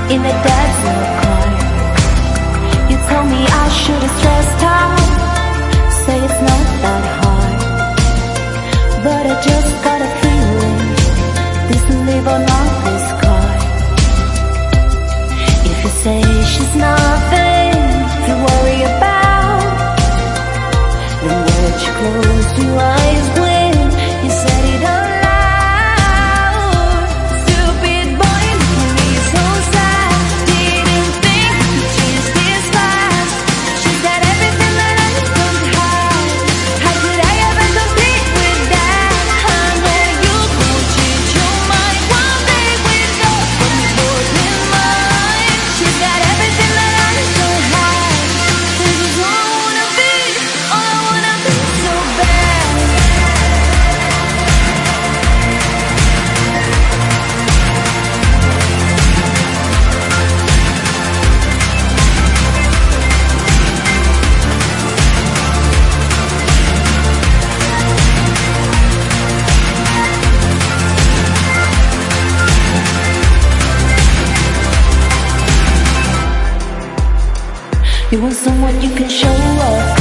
in a dad's little car. You told me I should've stressed out, say it's not that hard, but I just got a feeling this will live on this card. If you say she's nothing to worry about, then why don't you close your eyes when you said it all? You want someone you can show up